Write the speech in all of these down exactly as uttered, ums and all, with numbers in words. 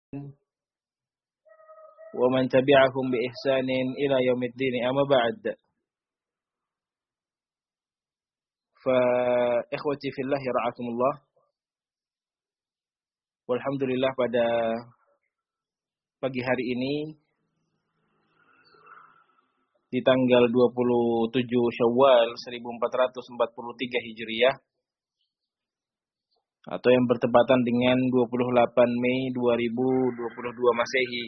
ومن تبعهم بإحسان إلى يوم الدين أما بعد فإخوتي في الله رعاكم الله. Walhamdulillah, pada pagi hari ini di tanggal dua puluh tujuh Syawal seribu empat ratus empat puluh tiga Hijriah atau yang bertepatan dengan dua puluh delapan Mei dua ribu dua puluh dua Masehi,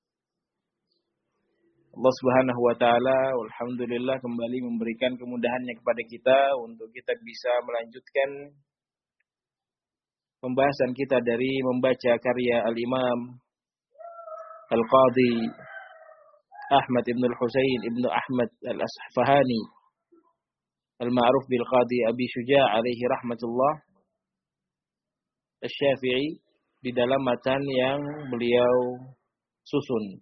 Allah Subhanahu wa taala alhamdulillah kembali memberikan kemudahannya kepada kita untuk kita bisa melanjutkan pembahasan kita dari membaca karya Al-Imam Al-Qadhi Ahmad ibn al-Husain ibn Ahmad al-Asfahani al-ma'ruf bil Qadhi Abi Syuja' alaihi rahmatullah Asy-Syafi'i di dalam matan yang beliau susun.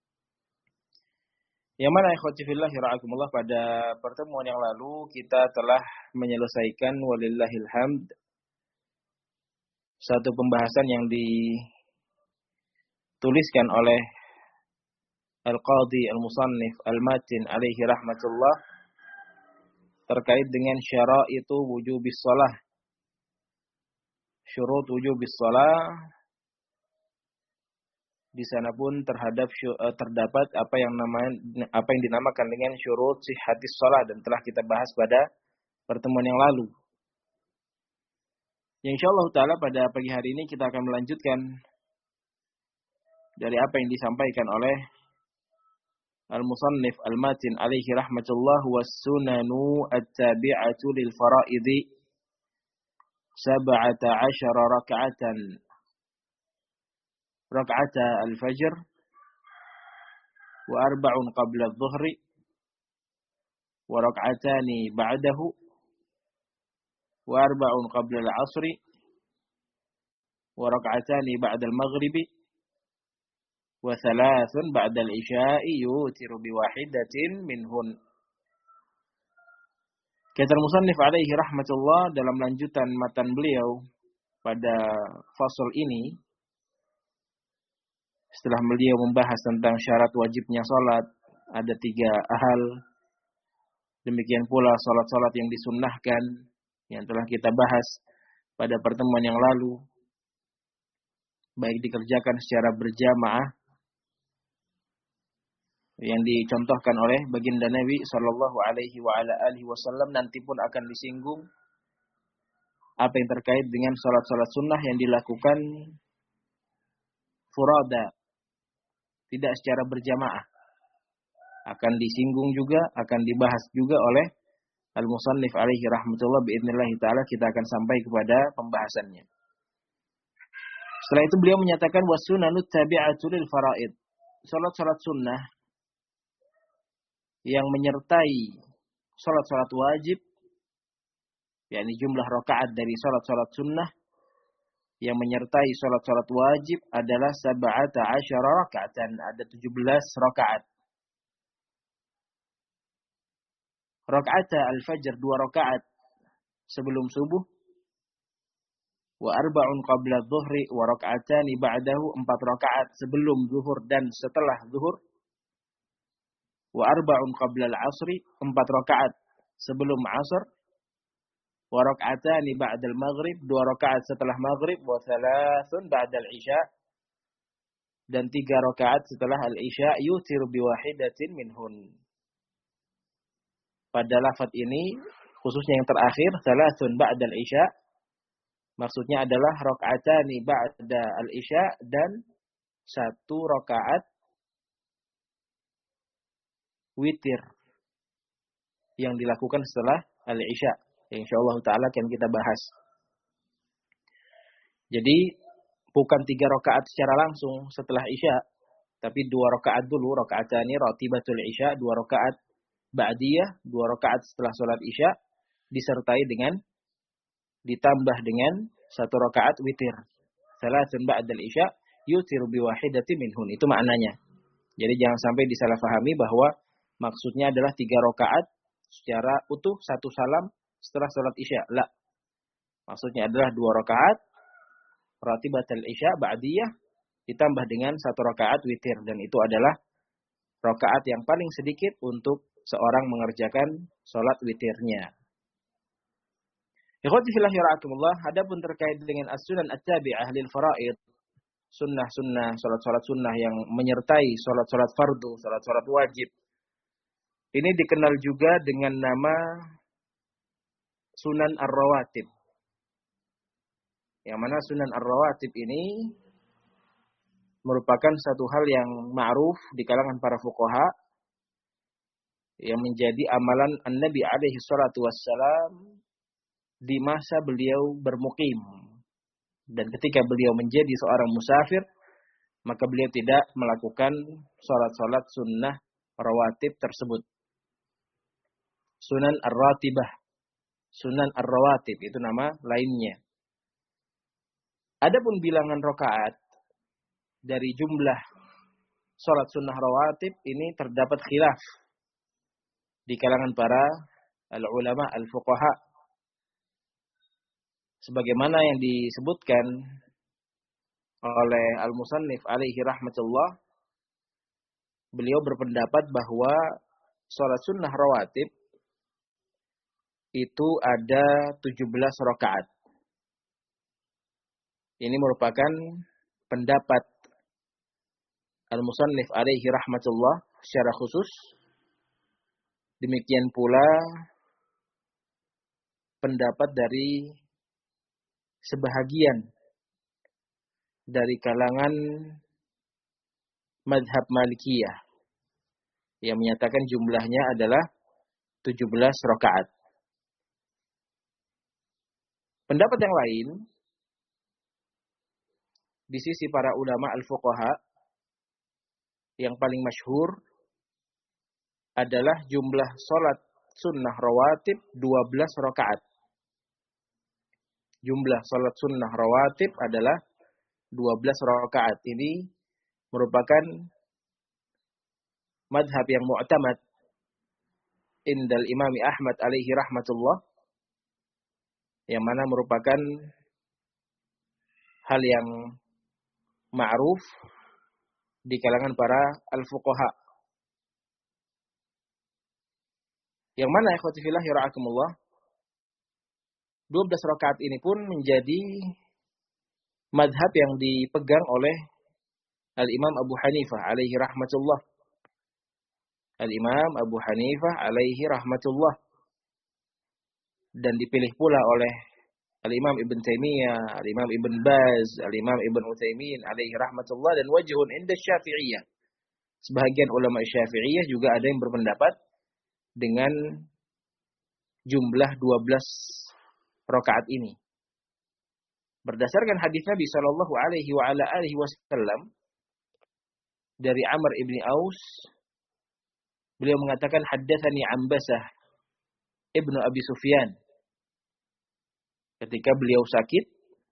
Yang mana ikhwati fillah ra'akumullah, pada pertemuan yang lalu kita telah menyelesaikan walillahil hamd satu pembahasan yang dituliskan oleh Al-Qadhi Al-Musannif Al-Matin alaihi rahmatullah terkait dengan syaraitu wujubis shalah, syurut wujubis shalah. Di sana pun terhadap terdapat apa yang namanya apa yang dinamakan dengan syurut sihhatis shalah, dan telah kita bahas pada pertemuan yang lalu. Ya, insyaallah taala pada pagi hari ini kita akan melanjutkan dari apa yang disampaikan oleh Al-Musannif Al-Matin alaihi rahmatullah, was sunanu at-tabi'atu lil fara'idhi sab'ata 'asyara rak'atan, rak'ata al-fajr wa arba'un qabla adh-dhuhri wa rak'atani ba'dahu wa arba'un qabla al-'asri wa rak'atani ba'da al-maghribi wa thalathun ba'da al-isya'i yutiru bi wahidatin minhun. Kata al-musannif alaihi rahmatullah dalam lanjutan matan beliau pada fasal ini, setelah beliau membahas tentang syarat wajibnya salat, ada tiga hal. Demikian pula salat-salat yang disunnahkan yang telah kita bahas pada pertemuan yang lalu, baik dikerjakan secara berjamaah yang dicontohkan oleh baginda Nabi sallallahu alaihi wa ala alihi wasallam, nanti pun akan disinggung apa yang terkait dengan salat-salat sunnah yang dilakukan furada, tidak secara berjamaah. Akan disinggung juga, akan dibahas juga oleh Al-Musannif alaihi rahmatullah. Biidznillah ta'ala kita akan sampai kepada pembahasannya. Setelah itu beliau menyatakan wasunanut tabi'atu lil faraid, salat-salat sunnah yang menyertai salat-salat wajib, yakni jumlah rakaat dari salat-salat sunnah yang menyertai salat-salat wajib adalah sab'ata 'asyara raka'atan, ada tujuh belas rakaat. Raka'ata al-fajr, dua rakaat sebelum subuh, wa arba'un qabla adh-dhuhri wa raka'atani ba'dahu, empat rakaat sebelum zuhur dan setelah zuhur, wa arba'un qabla al-'asri, empat rakaat sebelum asar, wa raka'atani ba'dal maghrib, dua rakaat setelah maghrib, wa thalathun ba'dal isya, dan tiga rakaat setelah al-isya, yutiru biwahidatin minhun. Pada lafaz ini khususnya yang terakhir thalathun ba'dal isya, maksudnya adalah raka'atani ba'da al-isya dan satu rakaat witir yang dilakukan setelah al-isya, yang insyaallah ta'ala akan kita bahas. Jadi bukan tiga rakaat secara langsung setelah isya, tapi dua rakaat dulu, rakaatani ratibatul isya, dua rakaat ba'diyah, dua rakaat setelah sholat isya, disertai dengan, ditambah dengan satu rakaat witir. Salatun ba'dal isya yutiru biwahidati minhun, itu maknanya. Jadi jangan sampai disalahfahami bahwa maksudnya adalah tiga rakaat secara utuh, satu salam setelah sholat isya. La. Maksudnya adalah dua rakaat ratibatul isya ba'diyah ditambah dengan satu rakaat witir, dan itu adalah rakaat yang paling sedikit untuk seorang mengerjakan sholat witirnya. Ikhwati fillah yara'akumullah, adapun terkait dengan as-sunan at-tabi'ah lil faraid, sunnah-sunnah, sholat-sholat sunnah yang menyertai sholat-sholat fardu, sholat-sholat wajib, ini dikenal juga dengan nama sunan ar-rawatib. Yang mana sunan ar-rawatib ini merupakan satu hal yang ma'ruf di kalangan para fuqaha, yang menjadi amalan An-Nabi alaihi salatu wassalam di masa beliau bermukim. Dan ketika beliau menjadi seorang musafir, maka beliau tidak melakukan sholat-sholat sunnah rawatib tersebut. Sunan ar-ratibah, sunan ar-rawatib, itu nama lainnya. Adapun bilangan rakaat dari jumlah sholat sunnah rawatib ini terdapat khilaf di kalangan para al-ulama al-fuqaha. Sebagaimana yang disebutkan oleh al-musannif alaihi rahmatullah, beliau berpendapat bahwa sholat sunnah rawatib itu ada tujuh belas rakaat. Ini merupakan pendapat al-musannif alaihi rahmatullah secara khusus. Demikian pula pendapat dari sebahagian dari kalangan madhab Malikiyah yang menyatakan jumlahnya adalah tujuh belas rakaat. Pendapat yang lain di sisi para ulama al-fuqaha yang paling masyhur adalah jumlah sholat sunnah rawatib dua belas rakaat. Jumlah sholat sunnah rawatib adalah dua belas rakaat. Ini merupakan madhab yang mu'tamad indal imami Ahmad alaihi rahmatullah, yang mana merupakan hal yang ma'ruf di kalangan para al-fuqaha. Yang mana ikhwati fillah yara'akumullah, dua belas rakaat ini pun menjadi madhab yang dipegang oleh Al-Imam Abu Hanifah alaihi rahmatullah. Al-Imam Abu Hanifah alaihi rahmatullah. Dan dipilih pula oleh Al-Imam Ibn Taimiyah, Al-Imam Ibn Baz, Al-Imam Ibn Utsaimin alaihi rahmatullah, dan wajhun inda Syafi'iyah. Sebahagian ulama Syafi'iyah juga ada yang berpendapat dengan jumlah dua belas rakaat ini. Berdasarkan hadis Nabi sallallahu alaihi wa ala alihi wasallam dari Amr ibni Aus, beliau mengatakan haddatsani Ambasah ibnu Abi Sufyan. Ketika beliau sakit,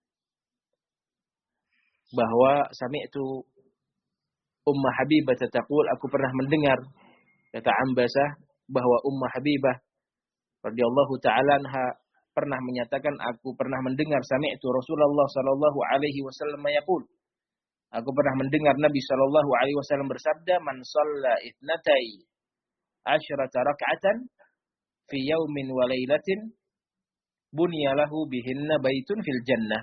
bahwa sami'tu Ummah Habibah taqul, aku pernah mendengar, kata Ambasah, bahwa Ummah Habibah radhiyallahu ta'ala anha pernah menyatakan, aku pernah mendengar sami'tu Rasulullah sallallahu alaihi wasallam yaqul, aku pernah mendengar Nabi sallallahu alaihi wasallam bersabda, man shalla itsnatai asyrata rak'atan fi yaumin wa lailatin bunya lahu bihinna baitun fil jannah.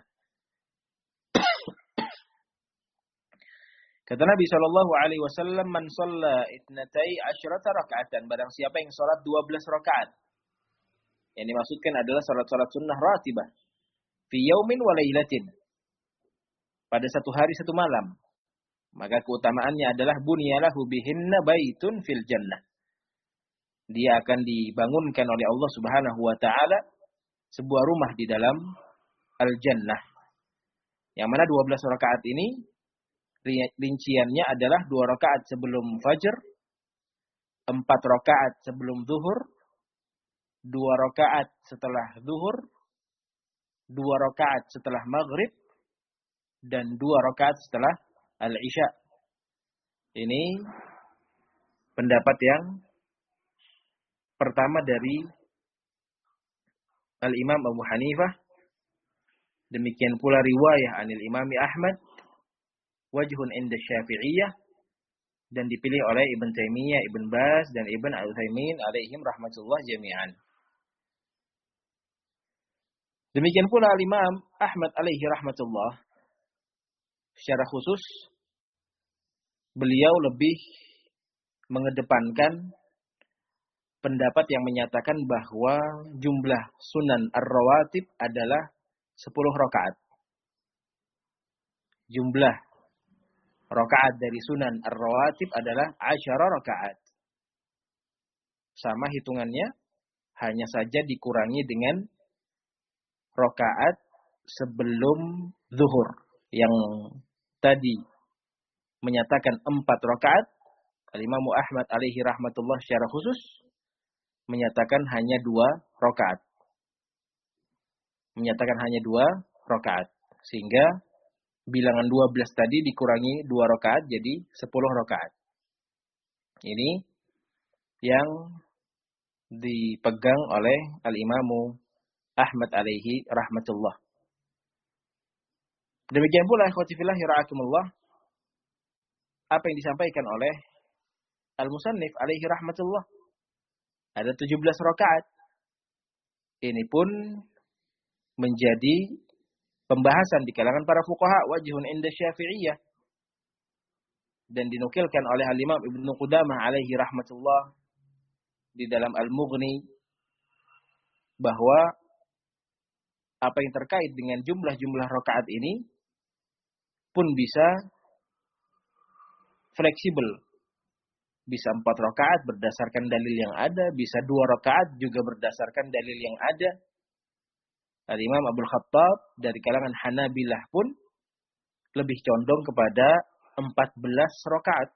Kata Nabi sallallahu alaihi wasallam, man shalla itsnatai asyrata rak'atan, barang siapa yang salat dua belas rakaat. Yang dimaksudkan adalah salat-salat sunnah ratibah. Fi yaumin wa lailatin, pada satu hari satu malam. Maka keutamaannya adalah bunya lahu bihinna baitun fil jannah. Dia akan dibangunkan oleh Allah Subhanahu wa taala sebuah rumah di dalam al-jannah. Yang mana dua belas rakaat ini rinciannya adalah dua rakaat sebelum fajr, empat rakaat sebelum zuhur, dua rakaat setelah zuhur, dua rakaat setelah maghrib, dan dua rakaat setelah al-isya. Ini pendapat yang pertama dari Al-Imam Abu Hanifah. Demikian pula riwayah anil Imami Ahmad wajhun inda Syafi'iyah, dan dipilih oleh Ibn Taimiyah, Ibn Baz, dan Ibn Al-Utsaimin alaihim rahmatullah jami'an. Demikian pula Imam Ahmad alaihi rahmatullah, secara khusus beliau lebih mengedepankan pendapat yang menyatakan bahwa jumlah sunan ar-rawatib adalah sepuluh rakaat. Jumlah rakaat dari sunan ar-rawatib adalah asyara rakaat. Sama hitungannya, hanya saja dikurangi dengan rakaat sebelum zuhur. Yang tadi menyatakan empat rakaat, Al-Imam Ahmad alaihi rahmatullah secara khusus menyatakan hanya dua rakaat. Menyatakan hanya dua rakaat. Sehingga bilangan dua belas tadi dikurangi dua rakaat jadi sepuluh rakaat. Ini yang dipegang oleh Al-Imam Ahmad alaihi rahmatullah. Demikian pula ikhwati fillah ra'akumullah, apa yang disampaikan oleh Al-Musannif alaihi rahmatullah. Ada tujuh belas rakaat. Ini pun menjadi pembahasan di kalangan para fuqaha, wajhun inda Syafi'iyah. Dan dinukilkan oleh Al-Imam Ibnu Qudamah alaihi rahmatullah di dalam Al-Mughni bahwa apa yang terkait dengan jumlah-jumlah rakaat ini pun bisa fleksibel. Bisa empat rakaat berdasarkan dalil yang ada, bisa dua rakaat juga berdasarkan dalil yang ada. Al-Imam Abdul Khattab dari kalangan Hanabilah pun lebih condong kepada empat belas rakaat.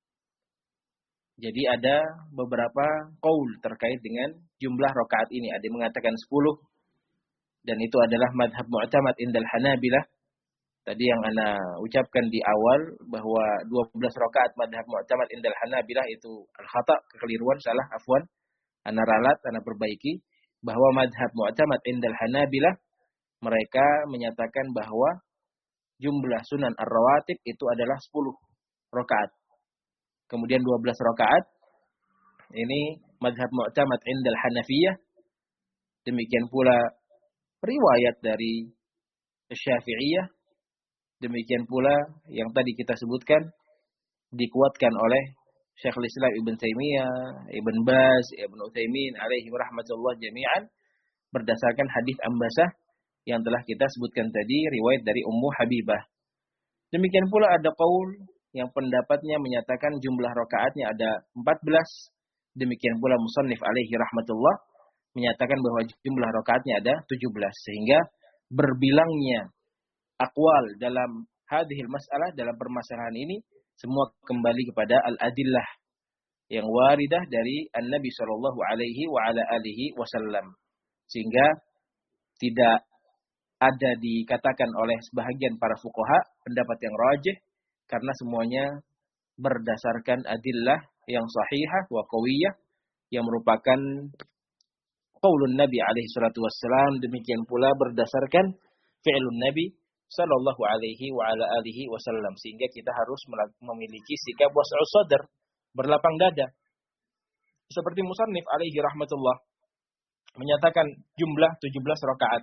Jadi ada beberapa qaul terkait dengan jumlah rakaat ini. Ada yang mengatakan sepuluh, dan itu adalah madhab mu'tamad indal Hanabilah. Tadi yang ana ucapkan di awal bahwa dua belas rakaat madhab mu'tamad indal Hanabilah itu al-khata', kekeliruan, salah, afwan. Ana ralat, ana perbaiki bahwa madhab mu'tamad indal Hanabilah mereka menyatakan bahwa jumlah sunan ar-rawatib itu adalah sepuluh rakaat. Kemudian dua belas rakaat ini madhab mu'tamad indal Hanafiyah. Demikian pula riwayat dari Syafi'iyah. Demikian pula yang tadi kita sebutkan dikuatkan oleh Syekhul Islam Ibn Taimiyah, Ibn Baz, Ibn Utsaimin alaihi rahmatullah jami'an berdasarkan hadis Ambasah yang telah kita sebutkan tadi, riwayat dari Ummu Habibah. Demikian pula ada qaul yang pendapatnya menyatakan jumlah rakaatnya ada empat belas. Demikian pula Musannif alaihi rahmatullah menyatakan bahwa jumlah rakaatnya ada tujuh belas. Sehingga berbilangnya aqwal dalam hadhil mas'alah, dalam permasalahan ini semua kembali kepada al-adillah yang waridah dari An-Nabi sallallahu alaihi wa ala alihi wasallam. Sehingga tidak ada dikatakan oleh sebahagian para fuqaha pendapat yang rajih karena semuanya berdasarkan adillah yang sahihah wa qawiyah yang merupakan qaulun Nabi alaihi salatu wassalam. Demikian pula berdasarkan fi'lun Nabi sallallahu alaihi wa ala alihi wasallam. Sehingga kita harus memiliki sikap was'us sadr, berlapang dada. Seperti Musannif alaihi rahmatullah menyatakan jumlah tujuh belas rakaat.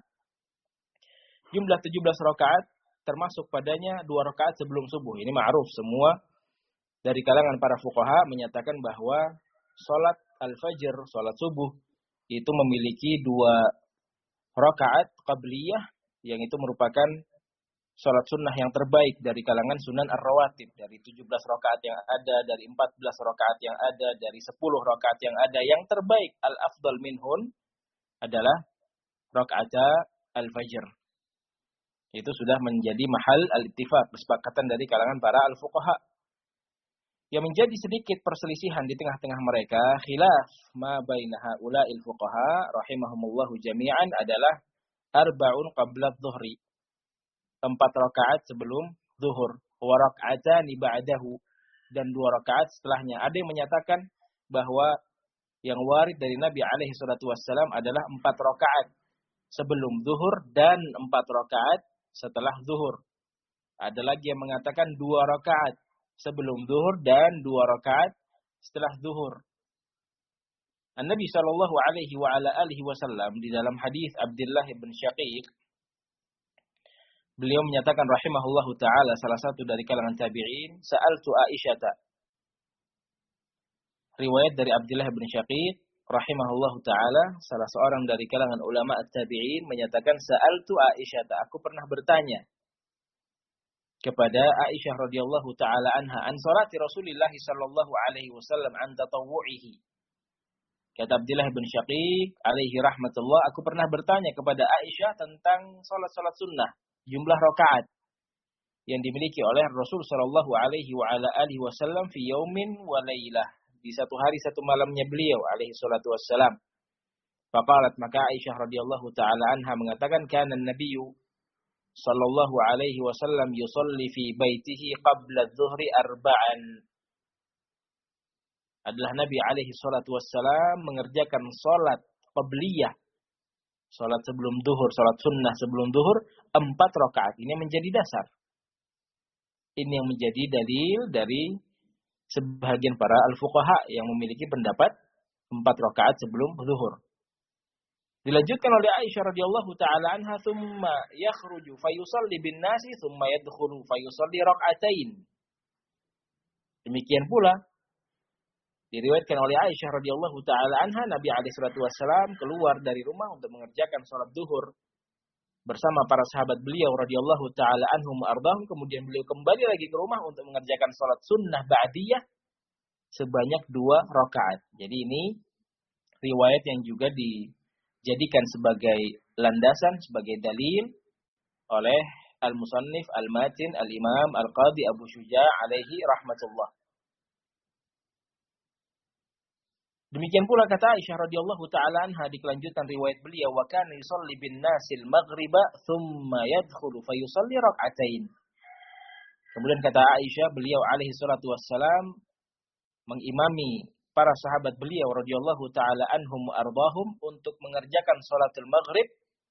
Jumlah tujuh belas rakaat termasuk padanya dua rakaat sebelum subuh. Ini ma'ruf, semua dari kalangan para fuqaha menyatakan bahwa salat al-fajr, salat subuh itu memiliki dua rakaat qabliyah yang itu merupakan salat sunnah yang terbaik dari kalangan sunan ar-rawatib. Dari tujuh belas rakaat yang ada, dari empat belas rakaat yang ada, dari sepuluh rakaat yang ada, yang terbaik al-afdal minhun adalah rakaat al-fajr. Itu sudah menjadi mahal al-ittifaq, kesepakatan dari kalangan para al-fuqaha. Yang menjadi sedikit perselisihan di tengah-tengah mereka, khilaf ma baina haula'il fuqaha rahimahumullahu jami'an adalah arba'un qabla adh-dhuhri. Empat rakaat sebelum zuhur, wa raka'atani ba'dahu, dan dua rakaat setelahnya. Ada yang menyatakan bahwa yang warid dari Nabi alaihi salatu wassalam adalah empat rakaat sebelum zuhur dan empat rakaat setelah zuhur. Ada lagi yang mengatakan dua rakaat sebelum zuhur dan dua rakaat setelah zuhur. An-Nabi sallallahu alaihi wa ala alihi wasallam di dalam hadis Abdullah bin Syaqiq, beliau menyatakan rahimahullahu taala, salah satu dari kalangan tabi'in, sa'altu Aisyata. Riwayat dari Abdullah bin Syaqiq rahimahullahu taala, salah seorang dari kalangan ulama at-tabi'in, menyatakan sa'altu Aisyata, aku pernah bertanya kepada Aisyah radhiyallahu taala anha an salati Rasulillah sallallahu alaihi wasallam an tatawwu'ihi. Kata Abdullah bin Syaqiq alaihi rahmatullah, aku pernah bertanya kepada Aisyah tentang salat-salat sunnah, jumlah rakaat yang dimiliki oleh Rasul sallallahu alaihi wa ala alihi wasallam fi yaumin wa lailah, di satu hari satu malamnya beliau alaihi salatu wassalam. Faqalat, maka Aisyah radhiyallahu taala anha mengatakan, kana an-nabiyyu sallallahu alaihi wasallam yusalli fi baitihi qabla adh-dhuhri arba'an. Adalah Nabi alaihi salatu wassalam mengerjakan salat qabliyah, salat sebelum duhur, salat sunnah sebelum duhur, empat rakaat. Ini menjadi dasar. Ini yang menjadi dalil dari sebagian para al-fuqaha yang memiliki pendapat empat rakaat sebelum duhur. Dilanjutkan oleh Aisyah radhiyallahu taala anha, thumma yakhruju fayusalli bin nasi thumma yadkhulu fayusalli rak'atain. Demikian pula diriwayatkan oleh Aisyah radhiyallahu taala anha, Nabi alaihi salatu wasallam keluar dari rumah untuk mengerjakan salat duhur bersama para sahabat beliau radhiyallahu taala anhum ardhahum, kemudian beliau kembali lagi ke rumah untuk mengerjakan salat sunnah ba'diyah sebanyak dua rakaat. Jadi ini riwayat yang juga dijadikan sebagai landasan, sebagai dalil oleh al-musannif al-matin al-imam al-qadi Abu Syuja' alaihi rahmatullah. Demikian pula kata Aisyah radhiyallahu taala anha di kelanjutan riwayat beliau, wa kana yusalli bin nasil maghriba thumma yadkhulu fa yusalli rak'atain. Kemudian kata Aisyah, beliau alaihi salatu wassalam mengimami para sahabat beliau radhiyallahu taala anhum ardahum untuk mengerjakan salatul maghrib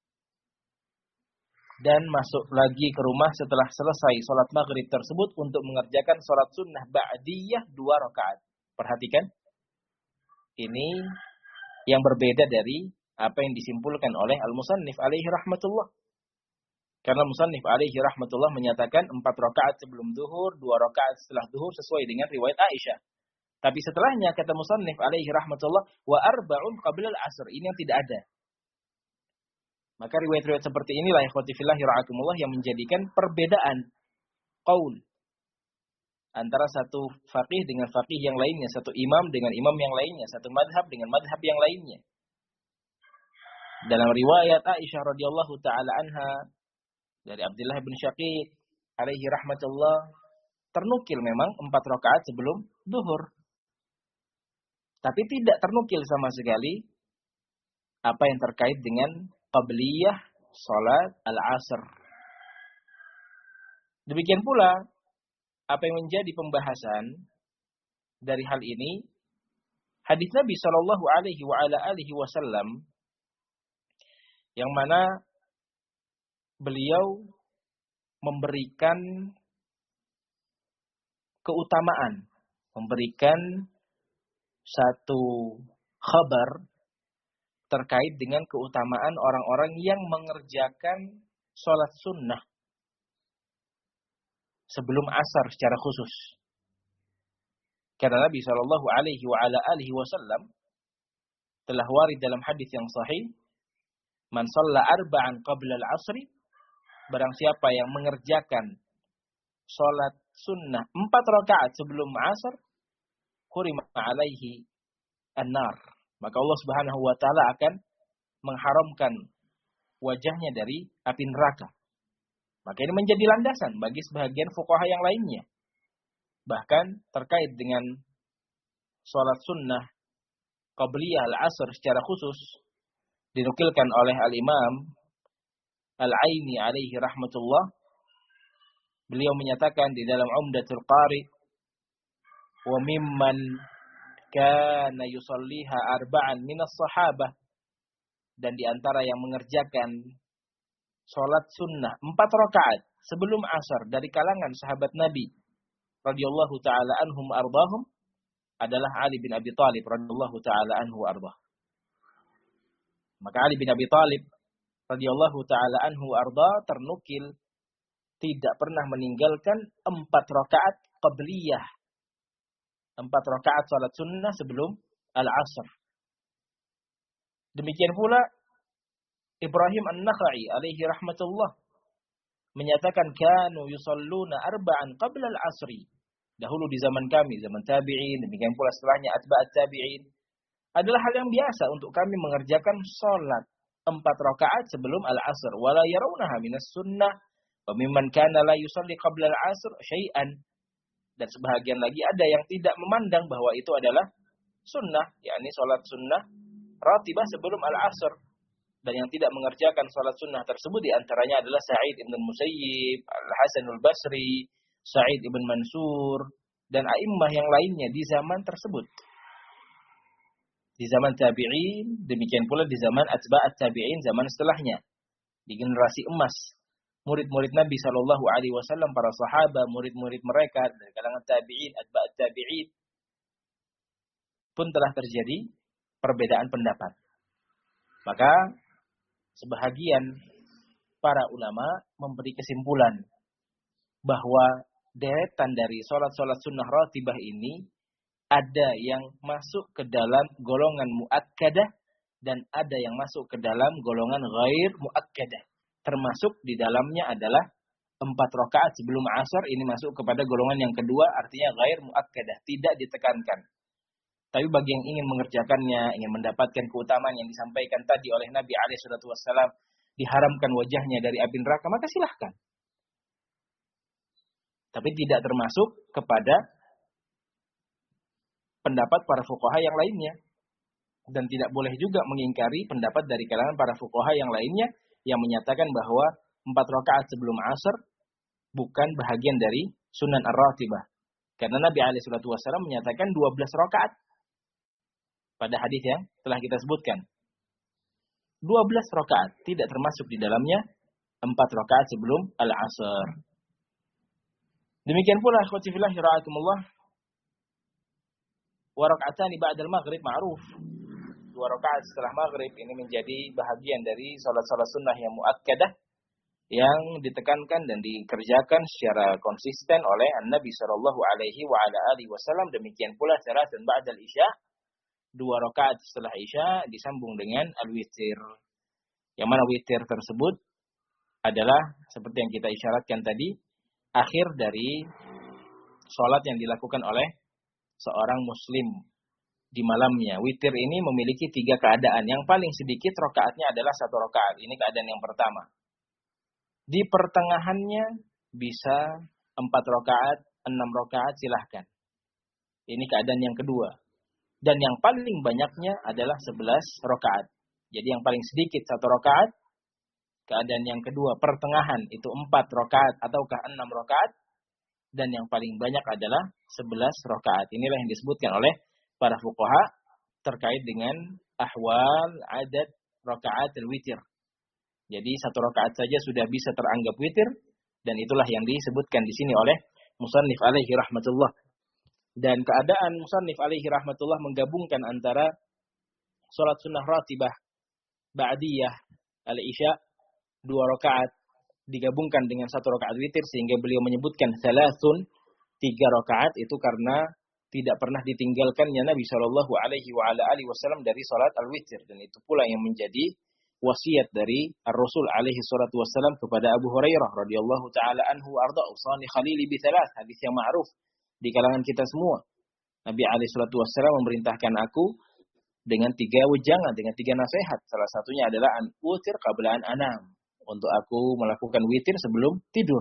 dan masuk lagi ke rumah setelah selesai salat maghrib tersebut untuk mengerjakan salat sunnah ba'diyah dua rakaat. Perhatikan, ini yang berbeda dari apa yang disimpulkan oleh al-musannif alaihi rahmatullah. Karena musannif alaihi rahmatullah menyatakan empat rakaat sebelum duhur, dua rakaat setelah duhur sesuai dengan riwayat Aisyah. Tapi setelahnya kata musannif alaihi rahmatullah, wa arba'un qabla al-asr. Ini yang tidak ada. Maka riwayat-riwayat seperti inilah ikhwati fillah ra'akumullah yang menjadikan perbedaan qaul antara satu faqih dengan faqih yang lainnya, satu imam dengan imam yang lainnya, satu madhab dengan madhab yang lainnya. Dalam riwayat Aisyah radhiyallahu taala anha dari Abdullah bin Syaqiq alaihi rahmatullah, ternukil memang empat rakaat sebelum duhur. Tapi tidak ternukil sama sekali apa yang terkait dengan qabliyah salat al-asr. Demikian pula apa yang menjadi pembahasan dari hal ini, hadis Nabi sallallahu alaihi wa ala alihi wasallam yang mana beliau memberikan keutamaan, memberikan satu khabar terkait dengan keutamaan orang-orang yang mengerjakan sholat sunnah sebelum asar secara khusus. Karena Nabi sallallahu alaihi wa ala alihi wasallam telah warid dalam hadis yang sahih, man shalla arba'an qabla al-'asri, barang siapa yang mengerjakan salat sunnah empat rakaat sebelum asar, hurima alaihi an-nar, maka Allah Subhanahu wa taala akan mengharamkan wajahnya dari api neraka. Maka ini menjadi landasan bagi sebagian fuqaha yang lainnya. Bahkan terkait dengan salat sunnah qabliyah al-asr secara khusus, dinukilkan oleh al-imam al-Aini alaihi rahmatullah. Beliau menyatakan di dalam Umdatul Qari, wa mimman kana yusalliha arba'an minas sahabah, dan di antara yang mengerjakan salat sunnah empat rakaat sebelum asar dari kalangan sahabat Nabi radhiyallahu taala anhum ardahum adalah Ali bin Abi Thalib radhiyallahu taala anhu ardah. Maka Ali bin Abi Thalib radhiyallahu taala anhu arda ternukil tidak pernah meninggalkan empat rakaat qabliyah. Empat rakaat salat sunnah sebelum al-asr. Demikian pula Ibrahim An-Nakhai alaihi rahmatullah menyatakan kanu yusalluna arba'an qabla al-asri. Dahulu di zaman kami, zaman tabi'in, demikian pula setelahnya atba'at tabi'in, adalah hal yang biasa untuk kami mengerjakan salat empat rakaat sebelum al-asr. Wala yarawnaha minas sunnah. Wa mimman kana la yusalli qabla al-asr syai'an. Dan sebahagian lagi ada yang tidak memandang bahwa itu adalah sunnah, yakni salat sunnah ratibah sebelum al-asr. Dan yang tidak mengerjakan salat sunnah tersebut diantaranya adalah Sa'id ibn Musayyib, Al-Hasan al-Basri, Sa'id ibn Mansur, dan a'immah yang lainnya di zaman tersebut. Di zaman tabi'in, demikian pula di zaman atba'at tabi'in, zaman setelahnya. Di generasi emas, murid-murid Nabi shallallahu alaihi wasallam, para sahabat, murid-murid mereka, dari kalangan tabi'in, atba'at tabi'in, pun telah terjadi perbedaan pendapat. Maka sebahagian para ulama memberi kesimpulan bahwa deretan dari sholat-sholat sunnah ratibah ini ada yang masuk ke dalam golongan muakkadah dan ada yang masuk ke dalam golongan ghair muakkadah. Termasuk di dalamnya adalah empat rakaat sebelum asar, ini masuk kepada golongan yang kedua, artinya ghair muakkadah, tidak ditekankan. Tapi bagi yang ingin mengerjakannya, ingin mendapatkan keutamaan yang disampaikan tadi oleh Nabi alaihi salatu wassalam, diharamkan wajahnya dari api neraka, maka silahkan. Tapi tidak termasuk kepada pendapat para fuqaha yang lainnya. Dan tidak boleh juga mengingkari pendapat dari kalangan para fuqaha yang lainnya yang menyatakan bahwa empat rakaat sebelum asar bukan bahagian dari sunan ar-ratibah. Karena Nabi alaihi salatu wassalam menyatakan dua belas rakaat. Pada hadis yang telah kita sebutkan. dua belas rakaat tidak termasuk di dalamnya empat rakaat sebelum al-asr. Demikian pula akhwati fillah rahimakumullah, wa raka'atani ba'dal maghrib ma'ruf. Dua rakaat setelah maghrib ini menjadi bahagian dari salat-salat sunnah yang muakkadah yang ditekankan dan dikerjakan secara konsisten oleh An-Nabi sallallahu alaihi wa ala alihi wasallam. Demikian pula salatun ba'dal isya, dua rakaat setelah isya disambung dengan al-witir. Yang mana witir tersebut adalah seperti yang kita isyaratkan tadi, akhir dari sholat yang dilakukan oleh seorang muslim di malamnya. Witir ini memiliki tiga keadaan. Yang paling sedikit rakaatnya adalah satu rakaat. Ini keadaan yang pertama. Di pertengahannya bisa empat rakaat, enam rakaat, silahkan. Ini keadaan yang kedua. Dan yang paling banyaknya adalah sebelas rakaat. Jadi yang paling sedikit satu rakaat. Keadaan yang kedua pertengahan itu empat rakaat ataukah enam rakaat. Dan yang paling banyak adalah sebelas rakaat. Inilah yang disebutkan oleh para fuqaha terkait dengan ahwal adat rakaat al-witir. Jadi satu rakaat saja sudah bisa teranggap witir. Dan itulah yang disebutkan di sini oleh musannif alaihi rahmatullah. Dan keadaan musannif alaihi rahmatullah menggabungkan antara salat sunnah ratibah ba'diyah al-isya dua rakaat digabungkan dengan satu rakaat witir, sehingga beliau menyebutkan salasun, tiga rakaat, itu karena tidak pernah ditinggalkannya Nabi shallallahu alaihi wasallam dari salat al-witir. Dan itu pula yang menjadi wasiat dari Ar-Rasul alaihi salatu wassalam kepada Abu Hurairah radhiyallahu taala anhu arda, usani khalili bi thalath, hadis yang ma'ruf di kalangan kita semua. Nabi alaihi salatu wassalam memerintahkan aku dengan tiga wejangan, dengan tiga nasihat. Salah satunya adalah an utir qabla an anam, untuk aku melakukan witir sebelum tidur.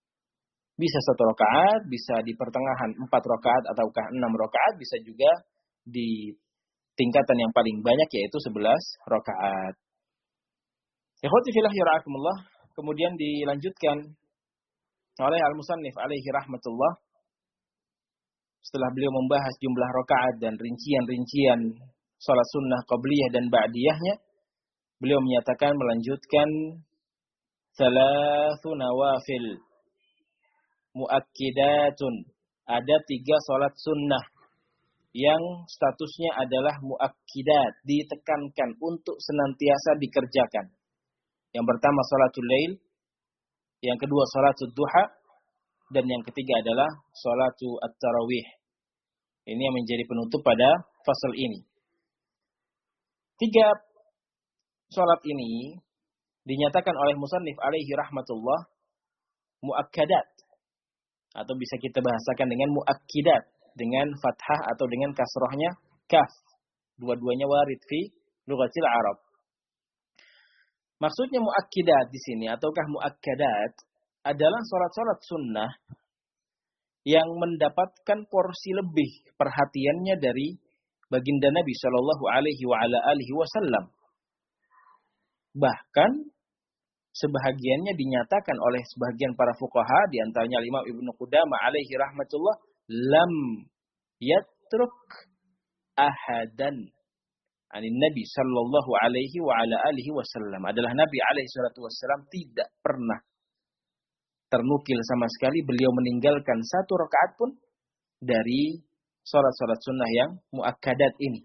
Bisa satu rakaat, bisa di pertengahan empat rakaat ataukah enam rakaat, bisa juga di tingkatan yang paling banyak yaitu sebelas rakaat. Ikhwati fillah yara'akumullah, kemudian dilanjutkan oleh al-musannif alaihi rahmatullah. Setelah beliau membahas jumlah rakaat dan rincian-rincian salat sunnah qabliyah dan ba'diyahnya, beliau menyatakan melanjutkan salasu nawafil, muakkidatun. Ada tiga salat sunnah yang statusnya adalah muakkidat, ditekankan untuk senantiasa dikerjakan. Yang pertama salatul lail, yang kedua salatul duha, dan yang ketiga adalah salatul at-tarawih. Ini yang menjadi penutup pada fasal ini. Tiga salat ini dinyatakan oleh musannif alaihi rahmatullah muakkadat, atau bisa kita bahasakan dengan muakkidat dengan fathah atau dengan kasrohnya kaf. Dua-duanya warid fi lughatil Arab. Maksudnya muakkidat di sini ataukah muakkadat adalah salat-salat sunnah yang mendapatkan porsi lebih perhatiannya dari baginda Nabi Shallallahu Alaihi wa ala alihi Wasallam. Bahkan sebahagiannya dinyatakan oleh sebagian para fuqaha, di antaranya Imam Ibnu Qudamah alaihi rahmatullah, lam yatruk ahadan anin Nabi Shallallahu Alaihi wa ala alihi Wasallam. Adalah Nabi alaihi salatu wassalam tidak pernah ternukil sama sekali beliau meninggalkan satu rakaat pun dari salat-salat sunnah yang muakkadat ini.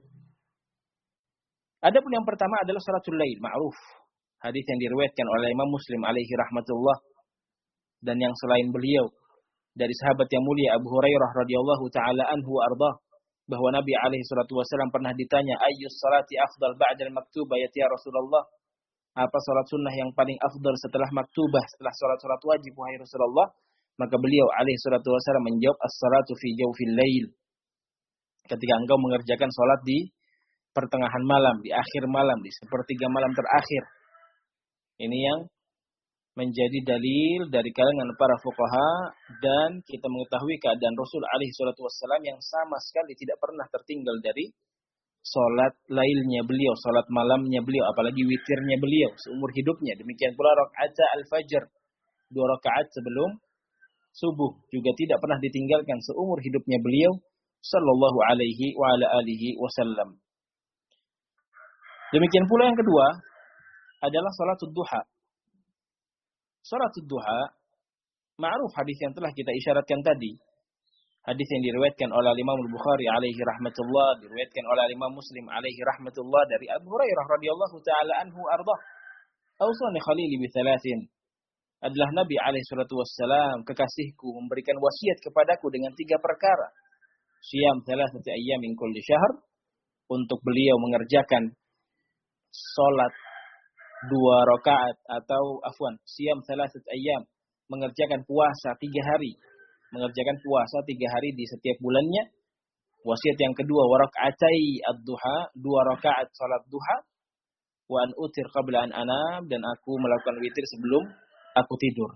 Adapun yang pertama adalah salatul lail, ma'ruf. Hadis yang diriwayatkan oleh Imam Muslim alaihi rahmatullah dan yang selain beliau dari sahabat yang mulia Abu Hurairah radhiyallahu taala anhu arda, bahwa Nabi alaihi salatu wasallam pernah ditanya, ayyus salati afdal ba'da al-maktubah ya Rasulullah? Apa salat sunnah yang paling afdal setelah maktubah, setelah salat-salat wajib wahai Rasulullah? Maka beliau alaihi salatu wasallam menjawab, as-salatu fi jawfil lail. Ketika engkau mengerjakan salat di pertengahan malam, di akhir malam, di sepertiga malam terakhir. Ini yang menjadi dalil dari kalangan para fuqaha, dan kita mengetahui keadaan Rasul alaihi salatu wasallam yang sama sekali tidak pernah tertinggal dari salat lailnya beliau, salat malamnya beliau, apalagi witirnya beliau seumur hidupnya. Demikian pula rakaat al-fajr, dua rakaat sebelum subuh juga tidak pernah ditinggalkan seumur hidupnya beliau sallallahu alaihi wa ala alihi wasallam. Demikian pula yang kedua adalah salatul duha. Salatul duha, ma'ruf hadis yang telah kita isyaratkan tadi. Hadis yang diriwayatkan oleh Imam Al-Bukhari alaihi rahmatullah, diriwayatkan oleh Imam Muslim alaihi rahmatullah dari Abu Hurairah radhiyallahu taala anhu arda. Awsani khalili bi thalathin. Adalah Nabi alaihi salatu wassalam, kekasihku, memberikan wasiat kepadaku dengan tiga perkara. Siyam thalathati ayyam min kulli syahr, untuk beliau mengerjakan salat dua rakaat atau afwan, siyam thalathati ayyam, mengerjakan puasa tiga hari. Mengerjakan puasa tiga hari di setiap bulannya. Wasiat yang kedua, wa raka'atai ad-duha, dua rakaat salat duha. Wa an utir qabla an anam, dan aku melakukan witir sebelum aku tidur.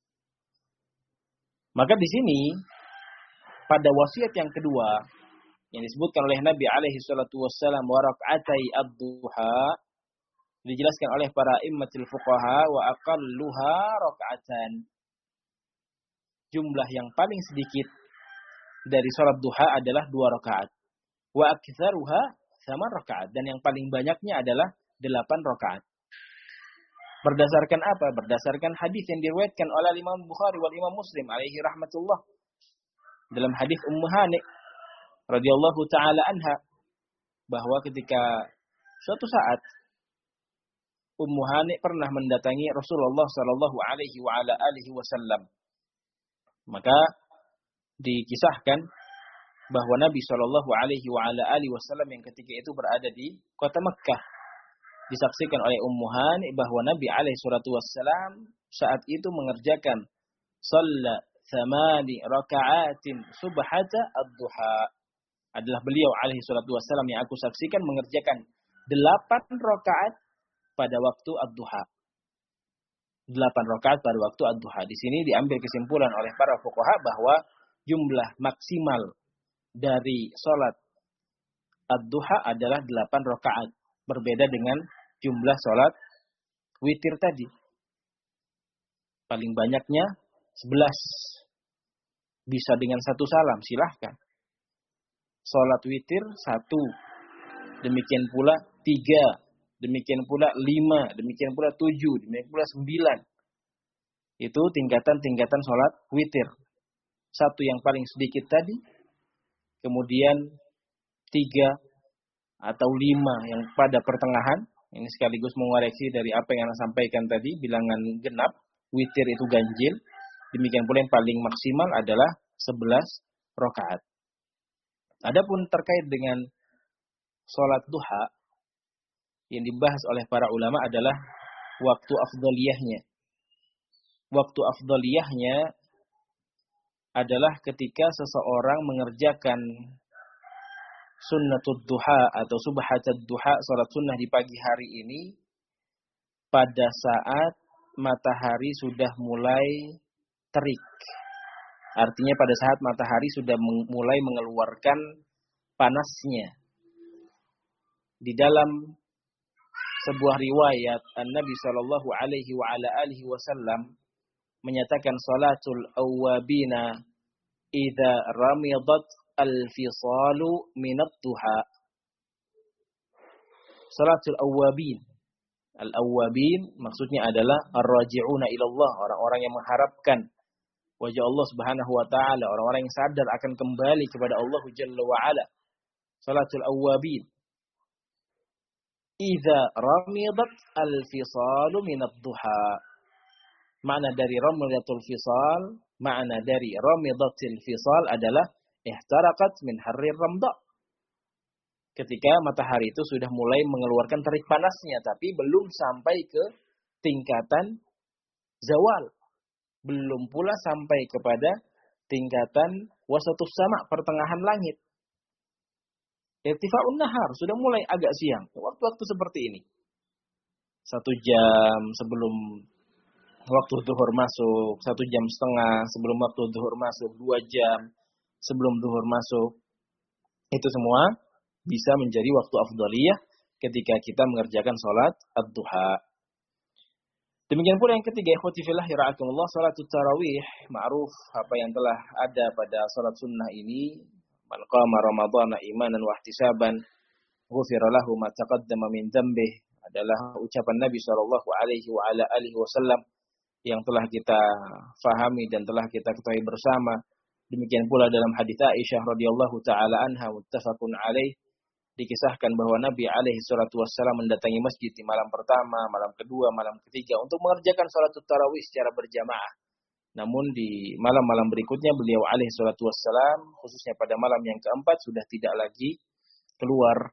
Maka di sini pada wasiat yang kedua yang disebutkan oleh Nabi alaihi salatu wassalam, wa raka'atai ad-duha, dijelaskan oleh para immatul fuqaha, wa aqalluha raka'atan. Jumlah yang paling sedikit dari salat duha adalah dua rakaat. Wa aktsaruha tsaman rakaat, dan yang paling banyaknya adalah delapan rakaat. Berdasarkan apa? Berdasarkan hadis yang diriwayatkan oleh Imam Bukhari wal Imam Muslim alaihi rahmatullah. Dalam hadis Ummu Hani radhiyallahu taala anha, bahwa ketika suatu saat Ummu Hani pernah mendatangi Rasulullah sallallahu alaihi wa ala alihi wasallam. Maka dikisahkan bahwa Nabi shallallahu alaihi wa ala alihi wasallam yang ketika itu berada di kota Mekkah. Disaksikan oleh Ummu Hani bahwa Nabi alaihi salatu wassalam saat itu mengerjakan shalla thamani raka'atin subhata ad-duha. Adalah beliau alaihi salatu wassalam yang aku saksikan mengerjakan delapan rakaat pada waktu ad-duha. Delapan rakaat pada waktu ad-duha. Di sini diambil kesimpulan oleh para fuqaha bahwa jumlah maksimal dari salat ad-duha adalah delapan rakaat. Berbeda dengan jumlah salat witir tadi. Paling banyaknya sebelas. Bisa dengan satu salam, silahkan. Salat witir satu. Demikian pula tiga. Demikian pula lima, demikian pula tujuh, demikian pula sembilan. Itu tingkatan-tingkatan sholat witir. satu yang paling sedikit tadi, kemudian tiga atau lima yang pada pertengahan. Ini sekaligus mengoreksi dari apa yang Anda sampaikan tadi, bilangan genap, witir itu ganjil. Demikian pula yang paling maksimal adalah sebelas rakaat. Adapun terkait dengan sholat duha, yang dibahas oleh para ulama adalah waktu afdaliyahnya. Waktu afdaliyahnya adalah ketika seseorang mengerjakan sunnatud duha atau subhatud duha, sholat sunnah di pagi hari ini, pada saat matahari sudah mulai terik. Artinya pada saat matahari sudah mulai mengeluarkan panasnya. Di dalam sebuah riwayat, An-Nabi sallallahu alaihi wa ala alihi wasallam menyatakan salatul awwabina idza ramidat al-fisalu minat duha. Salatul awwabin. Al-awwabin maksudnya adalah ar-raji'una ilallah, orang-orang yang mengharapkan wajah Allah Subhanahu wa taala, orang-orang yang sadar akan kembali kepada Allah Jalla wa ala. Salatul awwabin. Idza ramidat al-fisalu minad duha. Makna dari ramidatul fisal, makna dari ramidatil fisal adalah ihtaraqat min harrir ramda. Ketika matahari itu sudah mulai mengeluarkan terik panasnya, tapi belum sampai ke tingkatan zawal. Belum pula sampai kepada tingkatan wasatus sama, pertengahan langit. Irtifa'un nahar, sudah mulai agak siang. Waktu-waktu seperti ini. Satu jam sebelum waktu zuhur masuk, satu jam setengah sebelum waktu zuhur masuk, dua jam sebelum zuhur masuk. Itu semua bisa menjadi waktu afdaliyah ketika kita mengerjakan sholat ad-duha. Demikian pula yang ketiga, ikhwati fillah ra'akumullah, sholatul tarawih, ma'ruf apa yang telah ada pada sholat sunnah ini. Man qama ramadhana imanan wa ihtisaban ghufira lahu ma taqaddama min dzambih, adalah ucapan Nabi sallallahu alaihi wa ala alihi wasallam yang telah kita fahami dan telah kita ketahui bersama. Demikian pula dalam hadits Aisyah radhiyallahu taala anha muttafaqun alaih, dikisahkan bahwa Nabi alaihi salatu wassalam mendatangi masjid di malam pertama, malam kedua, malam ketiga untuk mengerjakan salat tarawih secara berjamaah. Namun di malam-malam berikutnya beliau alaihi salatu wassalam, khususnya pada malam yang keempat, sudah tidak lagi keluar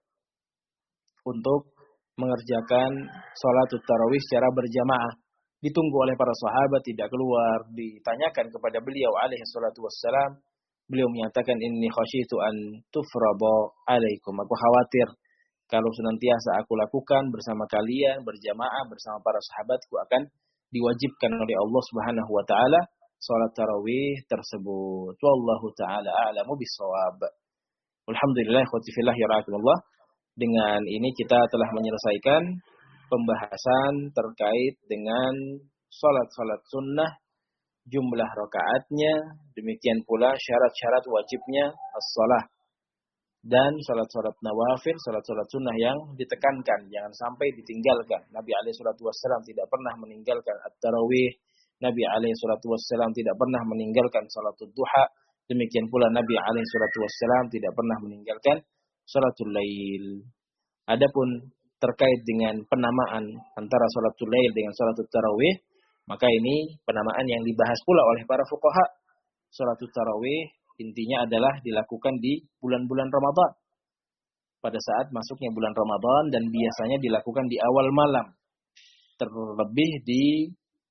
untuk mengerjakan salat tarawih secara berjamaah. Ditunggu oleh para sahabat, tidak keluar. Ditanyakan kepada beliau alaihi salatu wassalam, beliau menyatakan, inni khasyitu an tufrada alaikum. Aku khawatir kalau senantiasa aku lakukan bersama kalian, berjamaah bersama para sahabatku, akan diwajibkan oleh Allah Subhanahu wa taala salat tarawih tersebut. Wallahu taala a'lamu bis-shawab. Alhamdulillah, ikhwati fillah yarhamukumullah. Dengan ini kita telah menyelesaikan pembahasan terkait dengan salat-salat sunnah, jumlah rakaatnya, demikian pula syarat-syarat wajibnya as-shalah, dan salat-salat nawafil, salat-salat sunnah yang ditekankan, jangan sampai ditinggalkan. Nabi alaihi salatu wassalam tidak pernah meninggalkan at-tarawih, Nabi alaihi salatu wassalam tidak pernah meninggalkan salatul duha, demikian pula Nabi alaihi salatu wassalam tidak pernah meninggalkan salatul lail. Adapun terkait dengan penamaan antara salatul lail dengan salatul tarawih, maka ini penamaan yang dibahas pula oleh para fuqaha. Salatul tarawih intinya adalah dilakukan di bulan-bulan Ramadan. Pada saat masuknya bulan Ramadan, dan biasanya dilakukan di awal malam. Terlebih di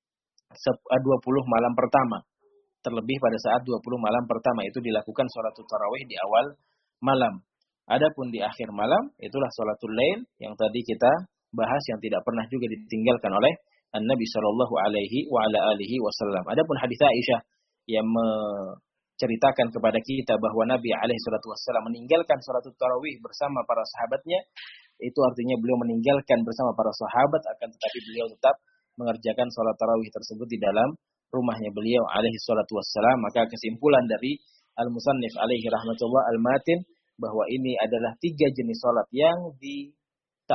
dua puluh malam pertama. Terlebih pada saat dua puluh malam pertama itu dilakukan salatul tarawih di awal malam. Adapun di akhir malam, itulah salatul lail yang tadi kita bahas, yang tidak pernah juga ditinggalkan oleh An-Nabi sallallahu alaihi wa ala alihi wasallam. Adapun hadits Aisyah yang menceritakan kepada kita bahwa Nabi alaihi salatu wasallam meninggalkan salatul tarawih bersama para sahabatnya, itu artinya beliau meninggalkan bersama para sahabat, akan tetapi beliau tetap mengerjakan salat tarawih tersebut di dalam rumahnya beliau alaihi salatu wassalam. Maka kesimpulan dari al-musannif alaihi rahmatullah al-matin, bahwa ini adalah tiga jenis salat yang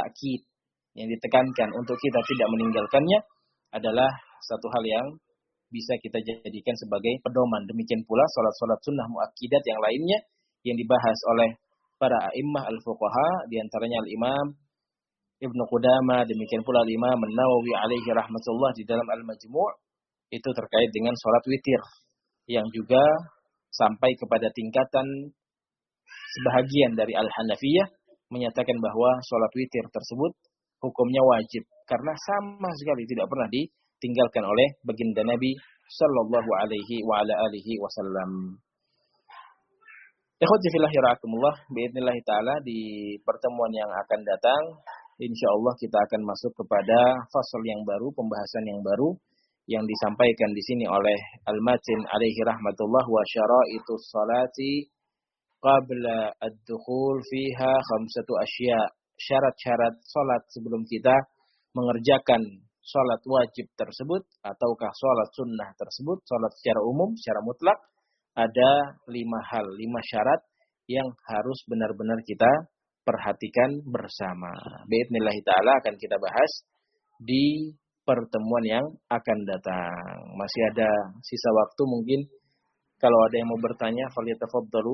ditakkid, yang ditekankan untuk kita tidak meninggalkannya, adalah satu hal yang bisa kita jadikan sebagai pedoman. Demikian pula salat-salat sunnah muakkidat yang lainnya yang dibahas oleh para a'immah al-fuqaha, di antaranya al-Imam Ibnu Qudamah, demikian pula al-Imam An-Nawawi alaihi rahmatullah di dalam Al-Majmu', itu terkait dengan salat witir yang juga sampai kepada tingkatan sebahagian dari Al-Hanafiyah menyatakan bahwa salat witir tersebut hukumnya wajib karena sama sekali tidak pernah ditinggalkan oleh baginda Nabi sallallahu alaihi wa ala alihi wasallam. Ikhwati fillah rahimakumullah, biidznillah taala di pertemuan yang akan datang insyaallah kita akan masuk kepada fasal yang baru, pembahasan yang baru yang disampaikan di sini oleh Al-Matin alaihi rahmatullah, wa syara'itus salati qabla ad-dukhul fiha khamsatu asya. Syarat-syarat salat sebelum kita mengerjakan salat wajib tersebut ataukah salat sunnah tersebut, salat secara umum, secara mutlak, ada lima hal, lima syarat yang harus benar-benar kita perhatikan bersama. Biidznillah taala akan kita bahas di pertemuan yang akan datang. Masih ada sisa waktu, mungkin kalau ada yang mau bertanya, falyatafaddalu.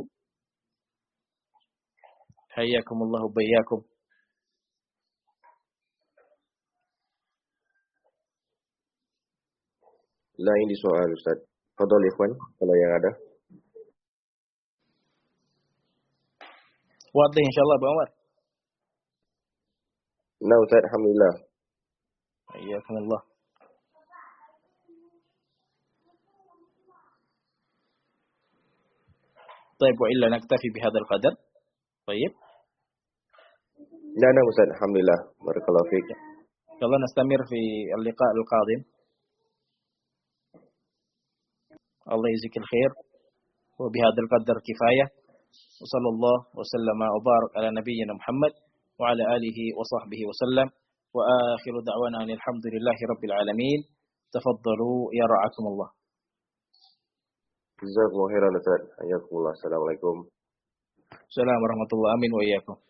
Hayyakumullahu bayyakum. Lain di soal Ustaz. Fadhol ikhwan, kalau yang ada. Wadih insyaallah Bang Umar. Nah Ustaz, alhamdulillah. Hayyakumullah. طيب وإلا نكتفي بهذا القدر. طيب. لا لا Ustaz, alhamdulillah. Barakallahu fiik. يلا نستمر في اللقاء القادم. الله يجزيك الخير. وبهذا القدر كفاية. وصلى الله وسلم وبارك على نبينا محمد وعلى آله وصحبه وسلم. وآخر دعوانا أن الحمد لله رب العالمين. تفضلوا يا رعاكم الله. Jazakumullahu khairan Ustaz. Hayyakumullah. Assalamualaikum. Assalamualaikum warahmatullahi wabarakatuh.